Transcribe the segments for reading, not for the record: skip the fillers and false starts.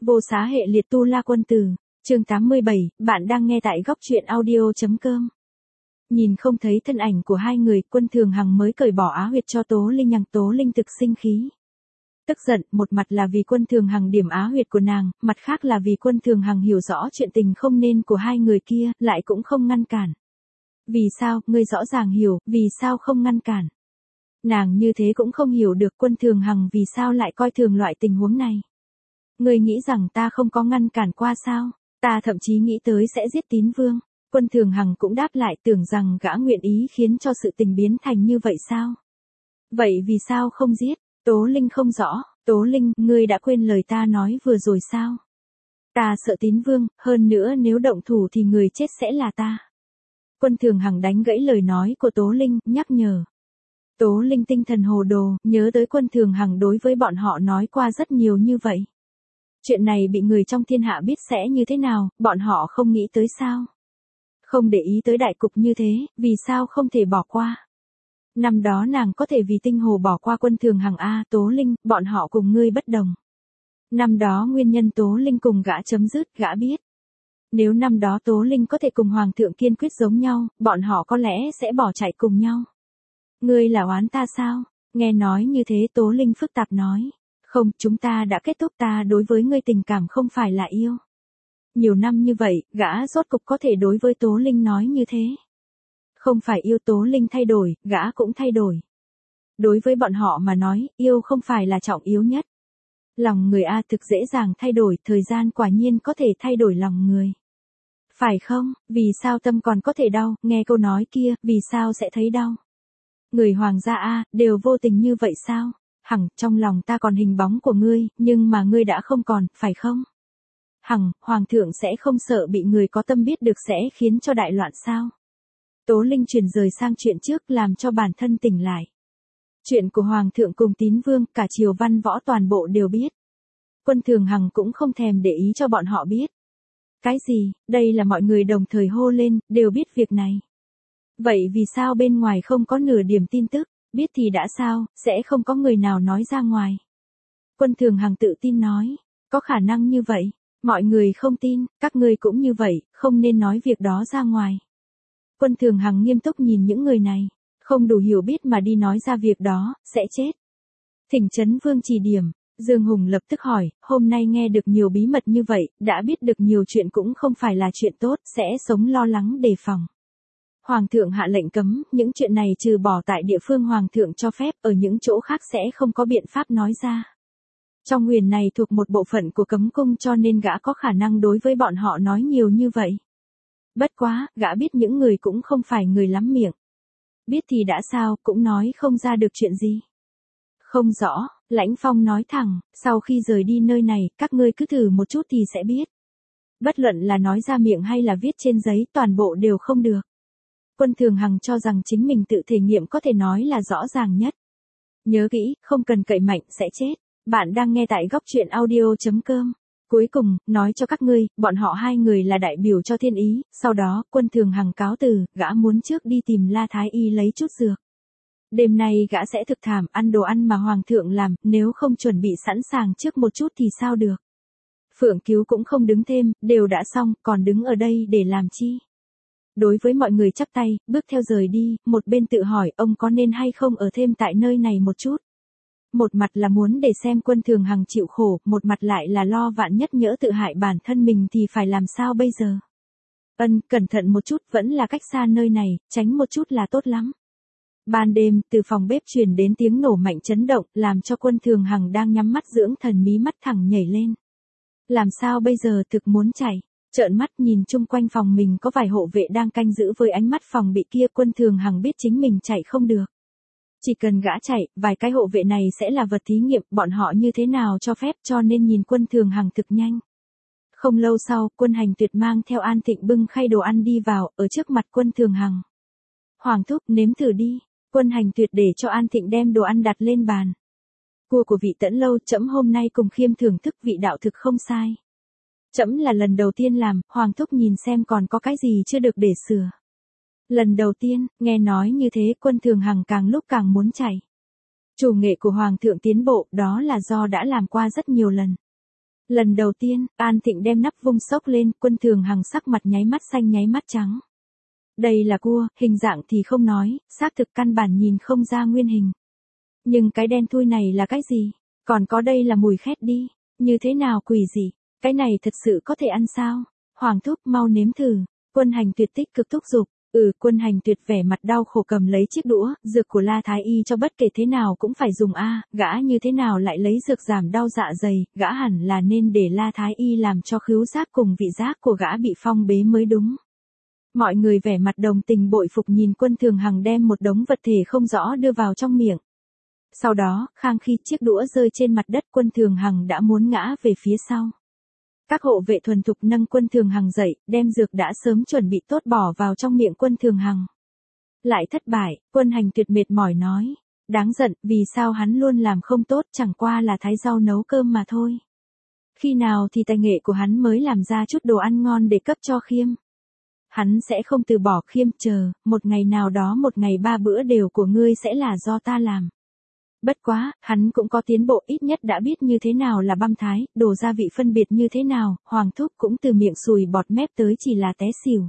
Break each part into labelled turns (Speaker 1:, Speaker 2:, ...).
Speaker 1: Vô xá hệ liệt tu la quân tử, chương 87, bạn đang nghe tại góc truyện audio.com. Nhìn không thấy thân ảnh của hai người, Quân Thường Hằng mới cởi bỏ á huyệt cho Tố Linh nhằng. Tố Linh thực sinh khí. Tức giận, một mặt là vì Quân Thường Hằng điểm á huyệt của nàng, mặt khác là vì Quân Thường Hằng hiểu rõ chuyện tình không nên của hai người kia, lại cũng không ngăn cản. Vì sao, ngươi rõ ràng hiểu, vì sao không ngăn cản? Nàng như thế cũng không hiểu được Quân Thường Hằng vì sao lại coi thường loại tình huống này. Ngươi nghĩ rằng ta không có ngăn cản qua sao? Ta thậm chí nghĩ tới sẽ giết Tín Vương. Quân Thường Hằng cũng đáp lại, tưởng rằng gã nguyện ý khiến cho sự tình biến thành như vậy sao? Vậy vì sao không giết? Tố Linh không rõ. Tố Linh, ngươi đã quên lời ta nói vừa rồi sao? Ta sợ Tín Vương, hơn nữa nếu động thủ thì người chết sẽ là ta. Quân Thường Hằng đánh gãy lời nói của Tố Linh, nhắc nhở. Tố Linh tinh thần hồ đồ, nhớ tới Quân Thường Hằng đối với bọn họ nói qua rất nhiều như vậy. Chuyện này bị người trong thiên hạ biết sẽ như thế nào, bọn họ không nghĩ tới sao? Không để ý tới đại cục như thế, vì sao không thể bỏ qua? Năm đó nàng có thể vì Tinh Hồ bỏ qua Quân Thường Hằng a, Tố Linh, bọn họ cùng ngươi bất đồng. Năm đó nguyên nhân Tố Linh cùng gã chấm dứt, gã biết. Nếu năm đó Tố Linh có thể cùng Hoàng thượng kiên quyết giống nhau, bọn họ có lẽ sẽ bỏ chạy cùng nhau. Ngươi là oán ta sao? Nghe nói như thế Tố Linh phức tạp nói. Không, chúng ta đã kết thúc, ta đối với ngươi tình cảm không phải là yêu. Nhiều năm như vậy, gã rốt cục có thể đối với Tố Linh nói như thế. Không phải yêu. Tố Linh thay đổi, gã cũng thay đổi. Đối với bọn họ mà nói, yêu không phải là trọng yếu nhất. Lòng người a thực dễ dàng thay đổi, thời gian quả nhiên có thể thay đổi lòng người. Phải không? Vì sao tâm còn có thể đau, nghe câu nói kia, vì sao sẽ thấy đau? Người hoàng gia a, đều vô tình như vậy sao? Hằng, trong lòng ta còn hình bóng của ngươi, nhưng mà ngươi đã không còn, phải không? Hằng, hoàng thượng sẽ không sợ bị người có tâm biết được sẽ khiến cho đại loạn sao? Tố Linh chuyển rời sang chuyện trước làm cho bản thân tỉnh lại. Chuyện của hoàng thượng cùng Tín Vương, cả triều văn võ toàn bộ đều biết. Quân Thường Hằng cũng không thèm để ý cho bọn họ biết. Cái gì, đây là mọi người đồng thời hô lên, đều biết việc này. Vậy vì sao bên ngoài không có nửa điểm tin tức? Biết thì đã sao, sẽ không có người nào nói ra ngoài. Quân Thường Hằng tự tin nói, có khả năng như vậy, mọi người không tin, các ngươi cũng như vậy, không nên nói việc đó ra ngoài. Quân Thường Hằng nghiêm túc nhìn những người này, không đủ hiểu biết mà đi nói ra việc đó, sẽ chết. Thỉnh Trấn Vương chỉ điểm, Dương Hùng lập tức hỏi, hôm nay nghe được nhiều bí mật như vậy, đã biết được nhiều chuyện cũng không phải là chuyện tốt, sẽ sống lo lắng đề phòng. Hoàng thượng hạ lệnh cấm, những chuyện này trừ bỏ tại địa phương Hoàng thượng cho phép, ở những chỗ khác sẽ không có biện pháp nói ra. Trong huyền này thuộc một bộ phận của cấm cung cho nên gã có khả năng đối với bọn họ nói nhiều như vậy. Bất quá, gã biết những người cũng không phải người lắm miệng. Biết thì đã sao, cũng nói không ra được chuyện gì. Không rõ, Lãnh Phong nói thẳng, sau khi rời đi nơi này, các ngươi cứ thử một chút thì sẽ biết. Bất luận là nói ra miệng hay là viết trên giấy, toàn bộ đều không được. Quân Thường Hằng cho rằng chính mình tự thể nghiệm có thể nói là rõ ràng nhất. Nhớ kỹ, không cần cậy mạnh, sẽ chết. Bạn đang nghe tại góc truyện audio.com. Cuối cùng, nói cho các ngươi, bọn họ hai người là đại biểu cho thiên ý, sau đó, Quân Thường Hằng cáo từ, gã muốn trước đi tìm La Thái Y lấy chút dược. Đêm nay gã sẽ thực thảm, ăn đồ ăn mà Hoàng thượng làm, nếu không chuẩn bị sẵn sàng trước một chút thì sao được. Phượng Cứu cũng không đứng thêm, đều đã xong, còn đứng ở đây để làm chi. Đối với mọi người chắp tay, bước theo rời đi, một bên tự hỏi ông có nên hay không ở thêm tại nơi này một chút. Một mặt là muốn để xem Quân Thường Hằng chịu khổ, một mặt lại là lo vạn nhất nhỡ tự hại bản thân mình thì phải làm sao bây giờ. Cẩn thận một chút, vẫn là cách xa nơi này, tránh một chút là tốt lắm. Ban đêm, từ phòng bếp truyền đến tiếng nổ mạnh chấn động, làm cho Quân Thường Hằng đang nhắm mắt dưỡng thần mí mắt thẳng nhảy lên. Làm sao bây giờ, thực muốn chạy. Trợn mắt nhìn chung quanh phòng mình có vài hộ vệ đang canh giữ với ánh mắt phòng bị kia. Quân Thường Hằng biết chính mình chạy không được. Chỉ cần gã chạy, vài cái hộ vệ này sẽ là vật thí nghiệm, bọn họ như thế nào cho phép, cho nên nhìn Quân Thường Hằng thực nhanh. Không lâu sau, Quân Hành Tuyệt mang theo An Thịnh bưng khay đồ ăn đi vào, ở trước mặt Quân Thường Hằng. Hoàng thúc, nếm thử đi. Quân Hành Tuyệt để cho An Thịnh đem đồ ăn đặt lên bàn. Cua của vị Tẫn Lâu, trẫm hôm nay cùng Khiêm thưởng thức, vị đạo thực không sai. Trẫm là lần đầu tiên làm, Hoàng thúc nhìn xem còn có cái gì chưa được để sửa. Lần đầu tiên, nghe nói như thế Quân Thường Hằng càng lúc càng muốn chạy. Chủ nghệ của Hoàng thượng tiến bộ, đó là do đã làm qua rất nhiều lần. Lần đầu tiên, An Thịnh đem nắp vung xốc lên, Quân Thường Hằng sắc mặt nháy mắt xanh nháy mắt trắng. Đây là cua, hình dạng thì không nói, xác thực căn bản nhìn không ra nguyên hình. Nhưng cái đen thui này là cái gì? Còn có đây là mùi khét đi, như thế nào quỷ gì? Cái này thật sự có thể ăn sao? Hoàng thúc mau nếm thử. Quân Hành Tuyệt tích cực thúc giục. Quân Hành Tuyệt vẻ mặt đau khổ cầm lấy chiếc đũa, dược của La Thái Y cho bất kể thế nào cũng phải dùng gã như thế nào lại lấy dược giảm đau dạ dày, gã hẳn là nên để La Thái Y làm cho khứu giác cùng vị giác của gã bị phong bế mới đúng. Mọi người vẻ mặt đồng tình bội phục nhìn Quân Thường Hằng đem một đống vật thể không rõ đưa vào trong miệng. Sau đó, khang khi chiếc đũa rơi trên mặt đất, Quân Thường Hằng đã muốn ngã về phía sau. Các hộ vệ thuần thục nâng Quân Thường Hằng dậy, đem dược đã sớm chuẩn bị tốt bỏ vào trong miệng Quân Thường Hằng. Lại thất bại, Quân Hành Tuyệt mệt mỏi nói. Đáng giận, vì sao hắn luôn làm không tốt, chẳng qua là thái rau nấu cơm mà thôi. Khi nào thì tài nghệ của hắn mới làm ra chút đồ ăn ngon để cấp cho Khiêm. Hắn sẽ không từ bỏ Khiêm, chờ, một ngày nào đó một ngày 3 bữa đều của ngươi sẽ là do ta làm. Bất quá, hắn cũng có tiến bộ, ít nhất đã biết như thế nào là băm thái, đồ gia vị phân biệt như thế nào, Hoàng thúc cũng từ miệng sùi bọt mép tới chỉ là té xỉu.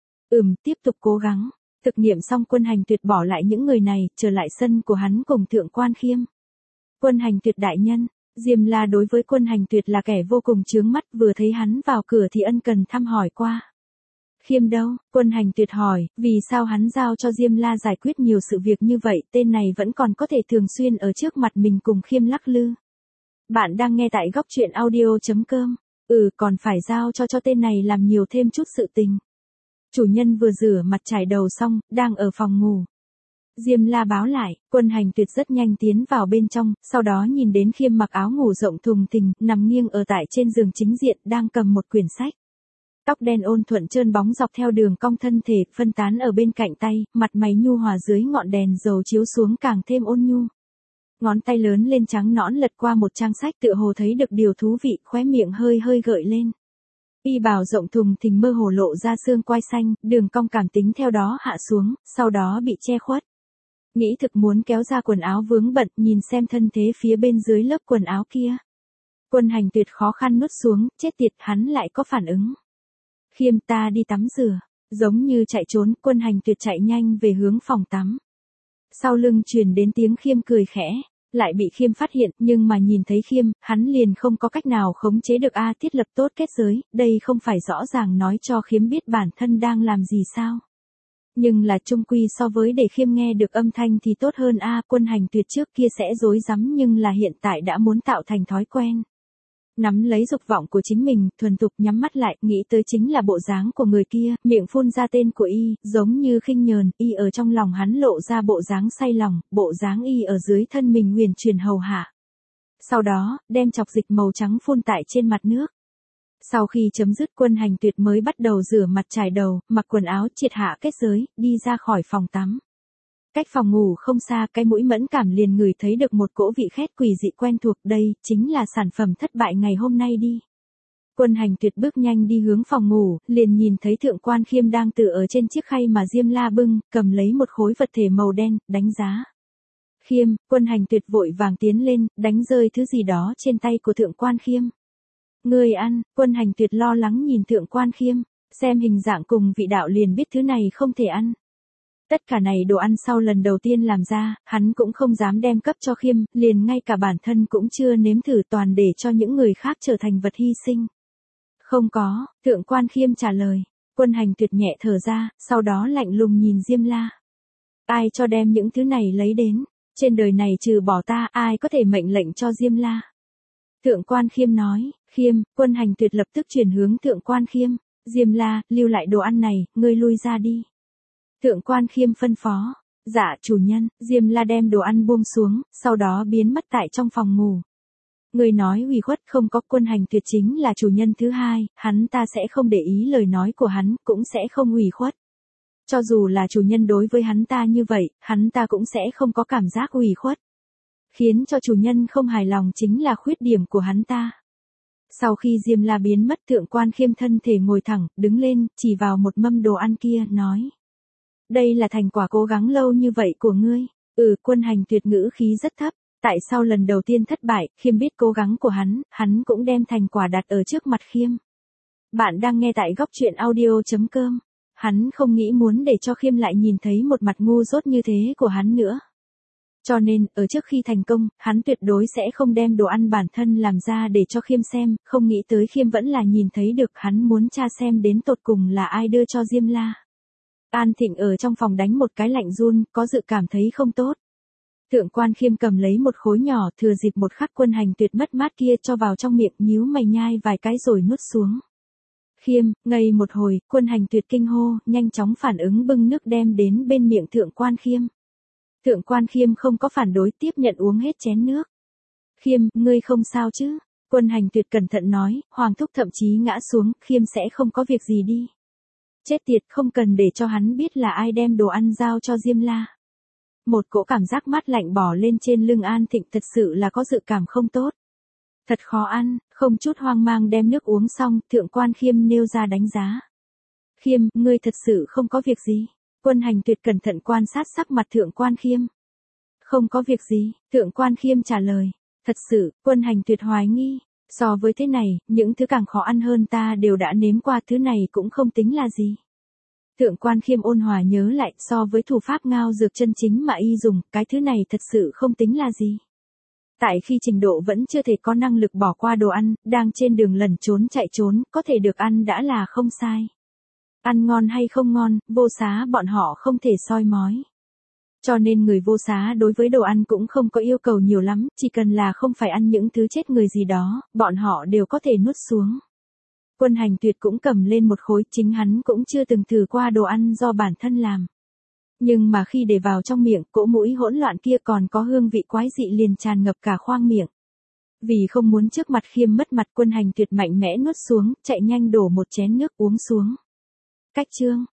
Speaker 1: Tiếp tục cố gắng. Thực nghiệm xong, Quân Hành Tuyệt bỏ lại những người này, trở lại sân của hắn cùng Thượng quan Khiêm. Quân Hành Tuyệt đại nhân, Diêm La đối với Quân Hành Tuyệt là kẻ vô cùng chướng mắt, vừa thấy hắn vào cửa thì ân cần thăm hỏi qua. Khiêm đâu? Quân Hành Tuyệt hỏi, vì sao hắn giao cho Diêm La giải quyết nhiều sự việc như vậy, tên này vẫn còn có thể thường xuyên ở trước mặt mình cùng Khiêm lắc lư. Bạn đang nghe tại góc truyện audio.com. Còn phải giao cho tên này làm nhiều thêm chút sự tình. Chủ nhân vừa rửa mặt trải đầu xong, đang ở phòng ngủ. Diêm La báo lại, Quân Hành Tuyệt rất nhanh tiến vào bên trong, sau đó nhìn đến Khiêm mặc áo ngủ rộng thùng thình, nằm nghiêng ở tại trên giường chính diện, đang cầm một quyển sách. Tóc đen ôn thuận trơn bóng dọc theo đường cong thân thể, phân tán ở bên cạnh tay, mặt mày nhu hòa dưới ngọn đèn dầu chiếu xuống càng thêm ôn nhu. Ngón tay lớn lên trắng nõn lật qua một trang sách, tựa hồ thấy được điều thú vị, khóe miệng hơi hơi gợi lên. Y bào rộng thùng thình mơ hồ lộ ra xương quai xanh, đường cong cảm tính theo đó hạ xuống, sau đó bị che khuất. Nghĩ thực muốn kéo ra quần áo vướng bận, nhìn xem thân thế phía bên dưới lớp quần áo kia. Quân Hành Tuyệt khó khăn nuốt xuống, chết tiệt, hắn lại có phản ứng. Khiêm, ta đi tắm rửa. Giống như chạy trốn, Quân Hành Tuyệt chạy nhanh về hướng phòng tắm. Sau lưng truyền đến tiếng Khiêm cười khẽ, lại bị Khiêm phát hiện, nhưng mà nhìn thấy Khiêm, hắn liền không có cách nào khống chế được thiết lập tốt kết giới, đây không phải rõ ràng nói cho Khiêm biết bản thân đang làm gì sao. Nhưng là chung quy so với để Khiêm nghe được âm thanh thì tốt hơn Quân Hành Tuyệt trước kia sẽ rối rắm nhưng là hiện tại đã muốn tạo thành thói quen. Nắm lấy dục vọng của chính mình, thuần thục nhắm mắt lại, nghĩ tới chính là bộ dáng của người kia, miệng phun ra tên của y, giống như khinh nhờn, y ở trong lòng hắn lộ ra bộ dáng say lòng, bộ dáng y ở dưới thân mình huyền truyền hầu hạ. Sau đó, đem chọc dịch màu trắng phun tại trên mặt nước. Sau khi chấm dứt, Quân Hành Tuyệt mới bắt đầu rửa mặt trải đầu, mặc quần áo, triệt hạ kết giới, đi ra khỏi phòng tắm. Cách phòng ngủ không xa, cái mũi mẫn cảm liền ngửi thấy được một cỗ vị khét quỷ dị quen thuộc, đây chính là sản phẩm thất bại ngày hôm nay đi. Quân Hành Tuyệt bước nhanh đi hướng phòng ngủ, liền nhìn thấy Thượng quan Khiêm đang tựa ở trên chiếc khay mà Diêm La bưng, cầm lấy một khối vật thể màu đen, đánh giá. Khiêm, Quân Hành Tuyệt vội vàng tiến lên, đánh rơi thứ gì đó trên tay của Thượng quan Khiêm. Ngươi ăn, Quân Hành Tuyệt lo lắng nhìn Thượng quan Khiêm, xem hình dạng cùng vị đạo liền biết thứ này không thể ăn. Tất cả này đồ ăn sau lần đầu tiên làm ra, hắn cũng không dám đem cấp cho Khiêm, liền ngay cả bản thân cũng chưa nếm thử, toàn để cho những người khác trở thành vật hy sinh. Không có, Thượng quan Khiêm trả lời. Quân Hành Tuyệt nhẹ thở ra, sau đó lạnh lùng nhìn Diêm La. Ai cho đem những thứ này lấy đến? Trên đời này trừ bỏ ta, ai có thể mệnh lệnh cho Diêm La? Thượng quan Khiêm nói. Khiêm, Quân Hành Tuyệt lập tức chuyển hướng Thượng quan Khiêm. Diêm La, lưu lại đồ ăn này, ngươi lui ra đi. Thượng quan Khiêm phân phó. Dạ chủ nhân. Diêm La đem đồ ăn buông xuống, sau đó biến mất tại trong phòng ngủ. Người nói ủy khuất không có, Quân Hành Tuyệt chính là chủ nhân thứ hai, hắn ta sẽ không để ý lời nói của hắn, cũng sẽ không ủy khuất. Cho dù là chủ nhân đối với hắn ta như vậy, hắn ta cũng sẽ không có cảm giác ủy khuất. Khiến cho chủ nhân không hài lòng chính là khuyết điểm của hắn ta. Sau khi Diêm La biến mất, Thượng quan Khiêm thân thể ngồi thẳng, đứng lên, chỉ vào một mâm đồ ăn kia, nói. Đây là thành quả cố gắng lâu như vậy của ngươi. Quân Hành Tuyệt ngữ khí rất thấp. Tại sao lần đầu tiên thất bại, Khiêm biết cố gắng của hắn cũng đem thành quả đặt ở trước mặt Khiêm. Bạn đang nghe tại góc truyện audio.com. Hắn không nghĩ muốn để cho Khiêm lại nhìn thấy một mặt ngu dốt như thế của hắn nữa. Cho nên, ở trước khi thành công, hắn tuyệt đối sẽ không đem đồ ăn bản thân làm ra để cho Khiêm xem, không nghĩ tới Khiêm vẫn là nhìn thấy được, hắn muốn tra xem đến tột cùng là ai đưa cho Diêm La. An Thịnh ở trong phòng đánh một cái lạnh run, có dự cảm thấy không tốt. Thượng quan Khiêm cầm lấy một khối nhỏ, thừa dịp một khắc Quân Hành Tuyệt mất mát kia cho vào trong miệng, nhíu mày nhai vài cái rồi nuốt xuống. Khiêm, ngây một hồi, Quân Hành Tuyệt kinh hô, nhanh chóng phản ứng bưng nước đem đến bên miệng Thượng quan Khiêm. Thượng quan Khiêm không có phản đối, tiếp nhận uống hết chén nước. Khiêm, ngươi không sao chứ? Quân Hành Tuyệt cẩn thận nói, Hoàng thúc thậm chí ngã xuống, Khiêm sẽ không có việc gì đi. Chết tiệt, không cần để cho hắn biết là ai đem đồ ăn giao cho Diêm La. Một cỗ cảm giác mát lạnh bò lên trên lưng An Thịnh, thật sự là có dự cảm không tốt. Thật khó ăn, không chút hoang mang đem nước uống xong, Thượng quan Khiêm nêu ra đánh giá. Khiêm, ngươi thật sự không có việc gì? Quân Hành Tuyệt cẩn thận quan sát sắc mặt Thượng quan Khiêm. Không có việc gì, Thượng quan Khiêm trả lời. Thật sự, Quân Hành Tuyệt hoài nghi. So với thế này, những thứ càng khó ăn hơn ta đều đã nếm qua, thứ này cũng không tính là gì. Thượng quan Khiêm ôn hòa nhớ lại, so với thủ pháp ngao dược chân chính mà y dùng, cái thứ này thật sự không tính là gì. Tại khi trình độ vẫn chưa thể có năng lực bỏ qua đồ ăn, đang trên đường lẩn trốn chạy trốn, có thể được ăn đã là không sai. Ăn ngon hay không ngon, Vô Xá bọn họ không thể soi mói. Cho nên người Vô Xá đối với đồ ăn cũng không có yêu cầu nhiều lắm, chỉ cần là không phải ăn những thứ chết người gì đó, bọn họ đều có thể nuốt xuống. Quân Hành Tuyệt cũng cầm lên một khối, chính hắn cũng chưa từng thử qua đồ ăn do bản thân làm. Nhưng mà khi để vào trong miệng, cỗ mũi hỗn loạn kia còn có hương vị quái dị liền tràn ngập cả khoang miệng. Vì không muốn trước mặt Khiêm mất mặt, Quân Hành Tuyệt mạnh mẽ nuốt xuống, chạy nhanh đổ một chén nước uống xuống. Cách chương